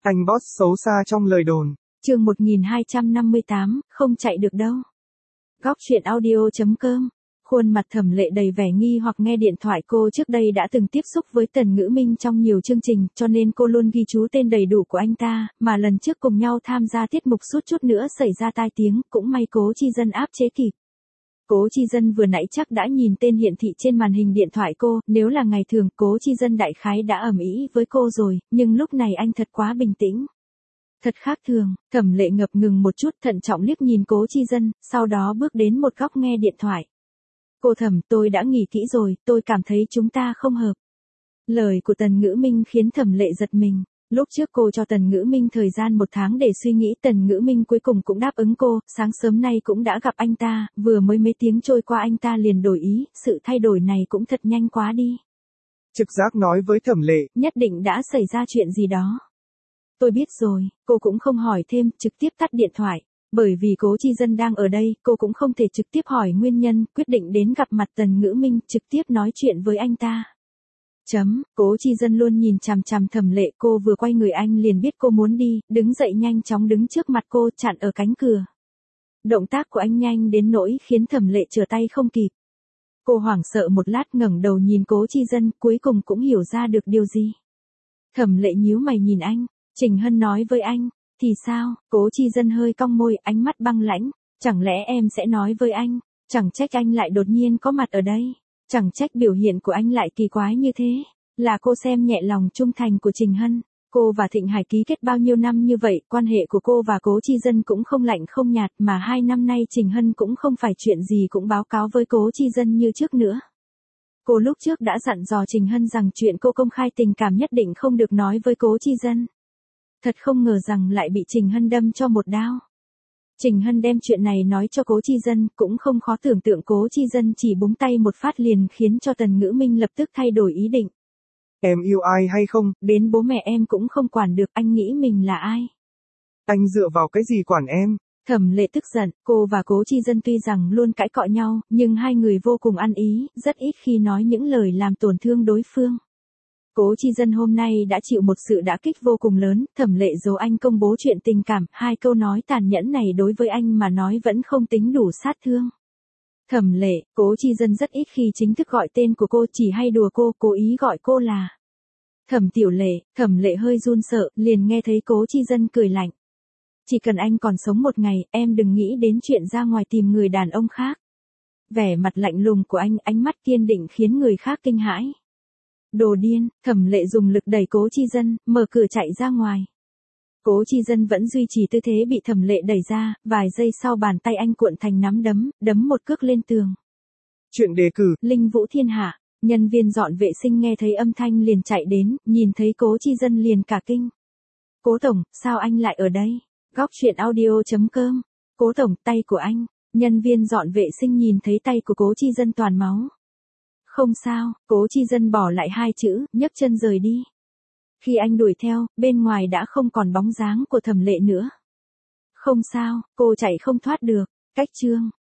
Anh boss xấu xa trong lời đồn. Chương 1258, không chạy được đâu. Góc truyện audio.com. Khuôn mặt Thẩm Lệ đầy vẻ nghi hoặc nghe điện thoại. Cô trước đây đã từng tiếp xúc với Tần Ngữ Minh trong nhiều chương trình, cho nên cô luôn ghi chú tên đầy đủ của anh ta, mà lần trước cùng nhau tham gia tiết mục suýt chút nữa xảy ra tai tiếng, cũng may Cố Chi Dân áp chế kịp. Cố Chi Dân vừa nãy chắc đã nhìn tên hiển thị trên màn hình điện thoại cô, nếu là ngày thường Cố Chi Dân đại khái đã ầm ĩ với cô rồi, nhưng lúc này anh thật quá bình tĩnh. Thật khác thường. Thẩm Lệ ngập ngừng một chút, thận trọng liếc nhìn Cố Chi Dân, sau đó bước đến một góc nghe điện thoại. Cô Thẩm, tôi đã nghĩ kỹ rồi, tôi cảm thấy chúng ta không hợp. Lời của Tần Ngữ Minh khiến Thẩm Lệ giật mình. Lúc trước cô cho Tần Ngữ Minh thời gian 1 tháng để suy nghĩ, Tần Ngữ Minh cuối cùng cũng đáp ứng cô, sáng sớm nay cũng đã gặp anh ta, vừa mới mấy tiếng trôi qua anh ta liền đổi ý, sự thay đổi này cũng thật nhanh quá đi. Trực giác nói với Thẩm Lệ. Nhất định đã xảy ra chuyện gì đó. Tôi biết rồi, cô cũng không hỏi thêm, trực tiếp tắt điện thoại. Bởi vì Cố Chi Dân đang ở đây, cô cũng không thể trực tiếp hỏi nguyên nhân, quyết định đến gặp mặt Tần Ngữ Minh, trực tiếp nói chuyện với anh ta. Cố Chi Dân luôn nhìn chằm chằm Thẩm Lệ, cô vừa quay người anh liền biết cô muốn đi, đứng dậy nhanh chóng đứng trước mặt cô, chặn ở cánh cửa. Động tác của anh nhanh đến nỗi khiến Thẩm Lệ trở tay không kịp. Cô hoảng sợ một lát, ngẩng đầu nhìn Cố Chi Dân, cuối cùng cũng hiểu ra được điều gì. Thẩm Lệ nhíu mày nhìn anh. Trình Hân nói với anh, thì sao? Cố Chi Dân hơi cong môi, ánh mắt băng lãnh. Chẳng lẽ em sẽ nói với anh? Chẳng trách anh lại đột nhiên có mặt ở đây. Chẳng trách biểu hiện của anh lại kỳ quái như thế. Là cô xem nhẹ lòng trung thành của Trình Hân. Cô và Thịnh Hải ký kết bao nhiêu năm như vậy, quan hệ của cô và Cố Chi Dân cũng không lạnh không nhạt, mà 2 năm nay Trình Hân cũng không phải chuyện gì cũng báo cáo với Cố Chi Dân như trước nữa. Cô lúc trước đã dặn dò Trình Hân rằng chuyện cô công khai tình cảm nhất định không được nói với Cố Chi Dân. Thật không ngờ rằng lại bị Trình Hân đâm cho một đao. Trình Hân đem chuyện này nói cho Cố Chi Dân, cũng không khó tưởng tượng Cố Chi Dân chỉ búng tay một phát liền khiến cho Tần Ngữ Minh lập tức thay đổi ý định. Em yêu ai hay không? Đến bố mẹ em cũng không quản được, anh nghĩ mình là ai? Anh dựa vào cái gì quản em? Thẩm Lệ tức giận, cô và Cố Chi Dân tuy rằng luôn cãi cọ nhau, nhưng hai người vô cùng ăn ý, rất ít khi nói những lời làm tổn thương đối phương. Cố Chi Dân hôm nay đã chịu một sự đả kích vô cùng lớn, Thẩm Lệ dỗ anh công bố chuyện tình cảm, 2 câu nói tàn nhẫn này đối với anh mà nói vẫn không tính đủ sát thương. Thẩm Lệ, Cố Chi Dân rất ít khi chính thức gọi tên của cô, chỉ hay đùa cô, cố ý gọi cô là Thẩm Tiểu Lệ. Thẩm Lệ hơi run sợ, liền nghe thấy Cố Chi Dân cười lạnh. Chỉ cần anh còn sống một ngày, em đừng nghĩ đến chuyện ra ngoài tìm người đàn ông khác. Vẻ mặt lạnh lùng của anh, ánh mắt kiên định khiến người khác kinh hãi. Đồ điên. Thẩm Lệ dùng lực đẩy Cố Chi Dân, mở cửa chạy ra ngoài. Cố Chi Dân vẫn duy trì tư thế bị Thẩm Lệ đẩy ra, vài giây sau bàn tay anh cuộn thành nắm đấm, đấm một cước lên tường. Chuyện đề cử. Linh Vũ Thiên Hạ. Nhân viên dọn vệ sinh nghe thấy âm thanh liền chạy đến, nhìn thấy Cố Chi Dân liền cả kinh. Cố tổng, sao anh lại ở đây? Góc truyện audio.com. Cố tổng, tay của anh. Nhân viên dọn vệ sinh nhìn thấy tay của Cố Chi Dân toàn máu. Không sao. Cố Chi Dân bỏ lại 2 chữ, nhấc chân rời đi. Khi anh đuổi theo, bên ngoài đã không còn bóng dáng của Thẩm Lệ nữa. Không sao, cô chạy không thoát được. Cách chương.